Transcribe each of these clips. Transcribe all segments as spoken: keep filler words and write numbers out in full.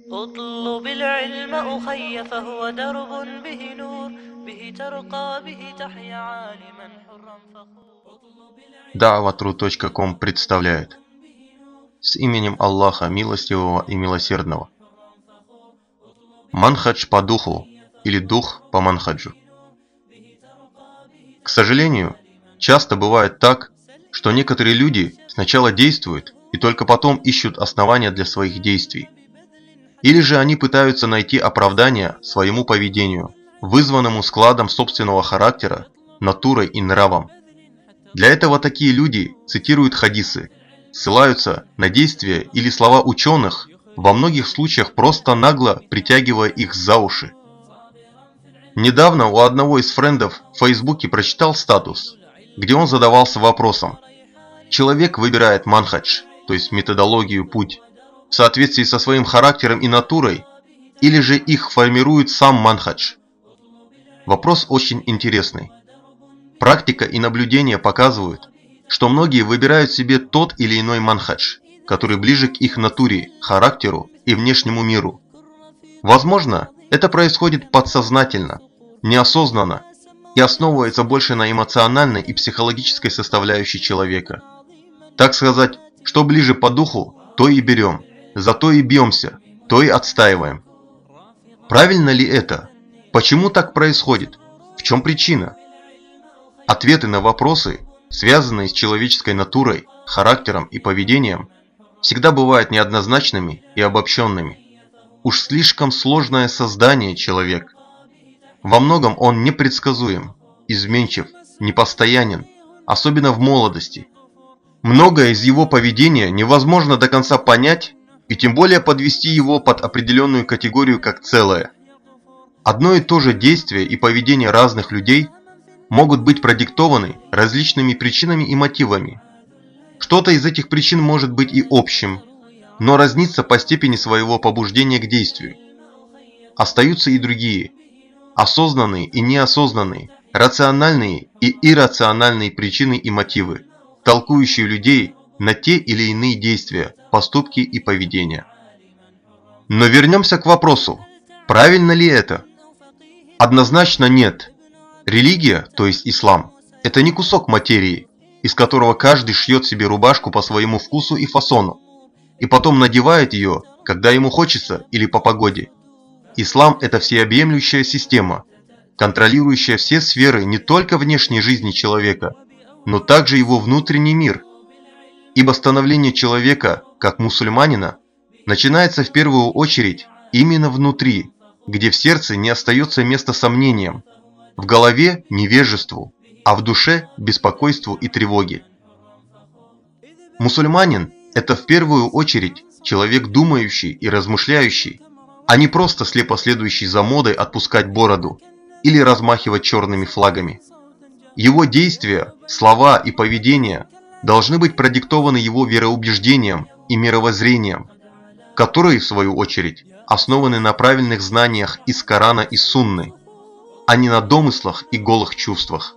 اطلب العلم أخي فهو درب به نور به ترقى به تحيا عالما حرا فخور. да'ва точка ру точка ком представляет. С именем Аллаха Милостивого и Милосердного. Манхадж по духу или дух по манхаджу. К сожалению, часто бывает так, что некоторые люди сначала действуют и только потом ищут основания для своих действий. Или же они пытаются найти оправдание своему поведению, вызванному складом собственного характера, натурой и нравом. Для этого такие люди цитируют хадисы, ссылаются на действия или слова ученых, во многих случаях просто нагло притягивая их за уши. Недавно у одного из френдов в Фейсбуке прочитал статус, где он задавался вопросом: человек выбирает манхадж, то есть методологию, путь, в соответствии со своим характером и натурой, или же их формирует сам манхадж? Вопрос очень интересный. Практика и наблюдения показывают, что многие выбирают себе тот или иной манхадж, который ближе к их натуре, характеру и внешнему миру. Возможно, это происходит подсознательно, неосознанно и основывается больше на эмоциональной и психологической составляющей человека. Так сказать, что ближе по духу, то и берем, за то и бьемся, то и отстаиваем. Правильно ли это? Почему так происходит? В чем причина? Ответы на вопросы, связанные с человеческой натурой, характером и поведением, всегда бывают неоднозначными и обобщенными. Уж слишком сложное создание человек. Во многом он непредсказуем, изменчив, непостоянен, особенно в молодости. Многое из его поведения невозможно до конца понять и тем более подвести его под определенную категорию как целое. Одно и то же действие и поведение разных людей могут быть продиктованы различными причинами и мотивами. Что-то из этих причин может быть и общим, но разнится по степени своего побуждения к действию. Остаются и другие, осознанные и неосознанные, рациональные и иррациональные причины и мотивы, толкующие людей на те или иные действия, поступки и поведения. Но вернемся к вопросу, правильно ли это? Однозначно нет. Религия, то есть ислам, это не кусок материи, из которого каждый шьет себе рубашку по своему вкусу и фасону, и потом надевает ее, когда ему хочется или по погоде. Ислам – это всеобъемлющая система, контролирующая все сферы не только внешней жизни человека, но также его внутренний мир. Ибо становление человека, как мусульманина, начинается в первую очередь именно внутри, где в сердце не остается места сомнениям, в голове – невежеству, а в душе – беспокойству и тревоге. Мусульманин – это в первую очередь человек думающий и размышляющий, а не просто слепо следующий за модой отпускать бороду или размахивать черными флагами. Его действия, слова и поведение должны быть продиктованы его вероубеждением и мировоззрением, которые, в свою очередь, основаны на правильных знаниях из Корана и Сунны, а не на домыслах и голых чувствах.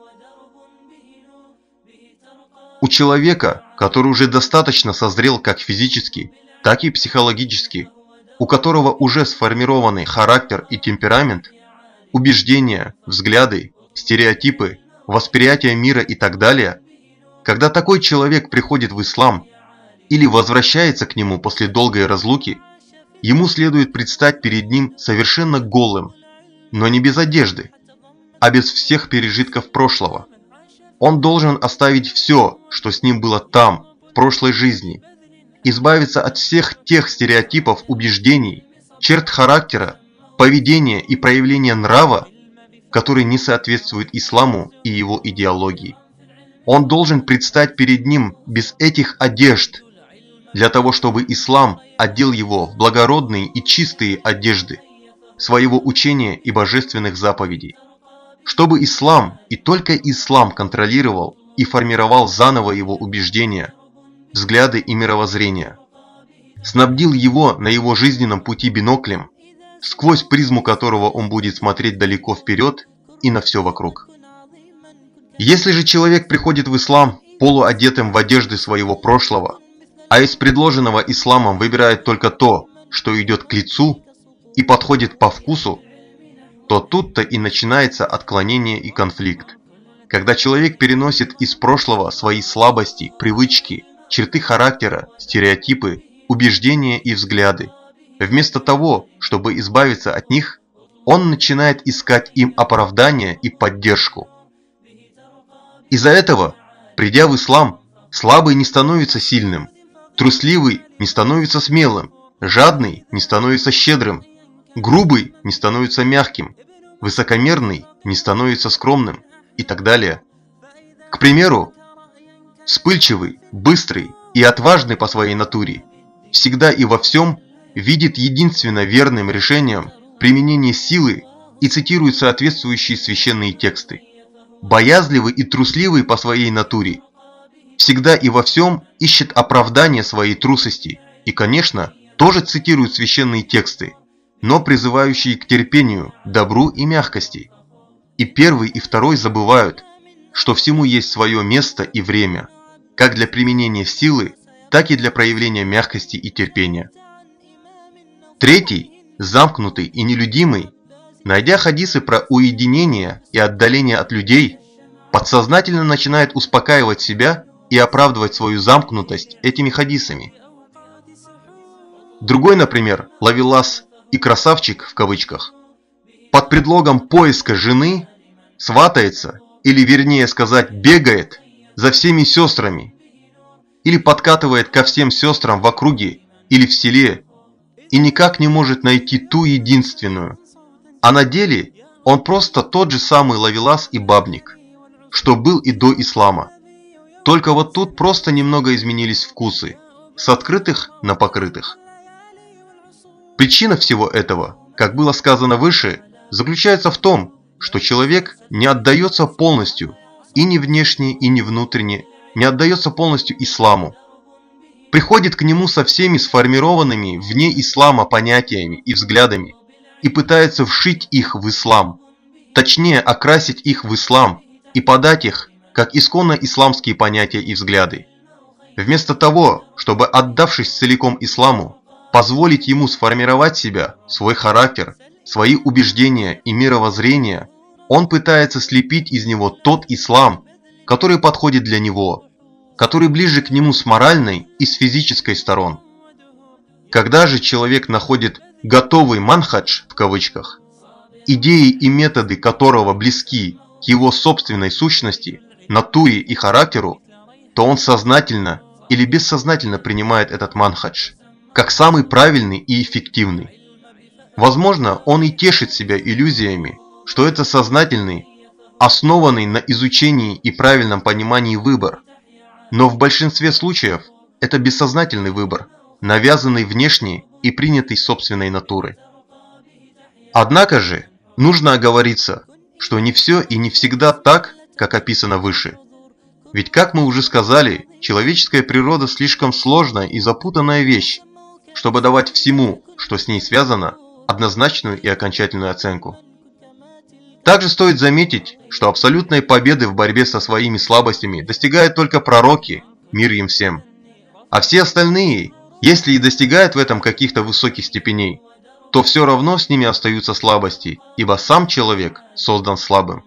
У человека, который уже достаточно созрел как физически, так и психологически, у которого уже сформированы характер и темперамент, убеждения, взгляды, стереотипы, восприятие мира и так далее, когда такой человек приходит в ислам или возвращается к нему после долгой разлуки, ему следует предстать перед ним совершенно голым, но не без одежды, а без всех пережитков прошлого. Он должен оставить все, что с ним было там, в прошлой жизни, избавиться от всех тех стереотипов убеждений, черт характера, поведения и проявления нрава, которые не соответствуют исламу и его идеологии. Он должен предстать перед ним без этих одежд, для того чтобы ислам одел его в благородные и чистые одежды своего учения и божественных заповедей. Чтобы ислам и только ислам контролировал и формировал заново его убеждения, взгляды и мировоззрение, снабдил его на его жизненном пути биноклем, сквозь призму которого он будет смотреть далеко вперед и на все вокруг. Если же человек приходит в ислам полуодетым в одежды своего прошлого, а из предложенного исламом выбирает только то, что идет к лицу и подходит по вкусу, то тут-то и начинается отклонение и конфликт. Когда человек переносит из прошлого свои слабости, привычки, черты характера, стереотипы, убеждения и взгляды, вместо того, чтобы избавиться от них, он начинает искать им оправдание и поддержку. Из-за этого, придя в ислам, слабый не становится сильным, трусливый не становится смелым, жадный не становится щедрым, грубый не становится мягким, высокомерный не становится скромным и так далее. К примеру, вспыльчивый, быстрый и отважный по своей натуре всегда и во всем видит единственно верным решением применение силы и цитирует соответствующие священные тексты. Боязливый и трусливый по своей натуре всегда и во всем ищет оправдание своей трусости и, конечно, тоже цитирует священные тексты, но призывающие к терпению, добру и мягкости. И первый, и второй забывают, что всему есть свое место и время, как для применения силы, так и для проявления мягкости и терпения. Третий, замкнутый и нелюдимый, найдя хадисы про уединение и отдаление от людей, подсознательно начинает успокаивать себя и оправдывать свою замкнутость этими хадисами. Другой, например, ловелас и красавчик в кавычках, под предлогом поиска жены сватается, или вернее сказать бегает, за всеми сестрами, или подкатывает ко всем сестрам в округе или в селе, и никак не может найти ту единственную. А на деле он просто тот же самый ловелас и бабник, что был и до ислама. Только вот тут просто немного изменились вкусы, с открытых на покрытых. Причина всего этого, как было сказано выше, заключается в том, что человек не отдается полностью, и не внешне, и не внутренне, не отдается полностью исламу. Приходит к нему со всеми сформированными вне ислама понятиями и взглядами и пытается вшить их в ислам, точнее окрасить их в ислам и подать их как исконно исламские понятия и взгляды. Вместо того, чтобы, отдавшись целиком исламу, позволить ему сформировать себя, свой характер, свои убеждения и мировоззрение, он пытается слепить из него тот ислам, который подходит для него, который ближе к нему с моральной и с физической сторон. Когда же человек находит «готовый манхадж» в кавычках, идеи и методы которого близки к его собственной сущности, натуре и характеру, то он сознательно или бессознательно принимает этот манхадж как самый правильный и эффективный. Возможно, он и тешит себя иллюзиями, что это сознательный, основанный на изучении и правильном понимании выбор, но в большинстве случаев это бессознательный выбор, навязанный внешне и принятый собственной натурой. Однако же, нужно оговориться, что не все и не всегда так, как описано выше. Ведь, как мы уже сказали, человеческая природа слишком сложная и запутанная вещь, чтобы давать всему, что с ней связано, однозначную и окончательную оценку. Также стоит заметить, что абсолютной победы в борьбе со своими слабостями достигают только пророки, мир им всем. А все остальные, если и достигают в этом каких-то высоких степеней, то все равно с ними остаются слабости, ибо сам человек создан слабым.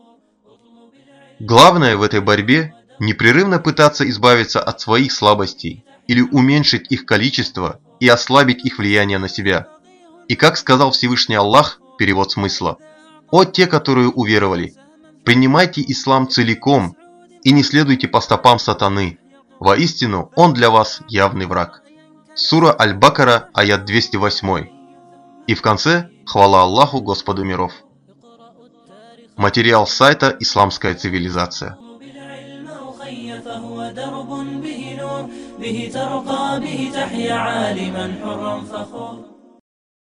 Главное в этой борьбе – непрерывно пытаться избавиться от своих слабостей или уменьшить их количество и ослабить их влияние на себя. И как сказал Всевышний Аллах, перевод смысла: «О те, которые уверовали, принимайте ислам целиком и не следуйте по стопам сатаны, воистину он для вас явный враг». Сура Аль-Бакара, аят двести восемь. И в конце хвала Аллаху, Господу миров. Материал сайта «Исламская цивилизация». به ترقى به تحيا عالما حرا فخور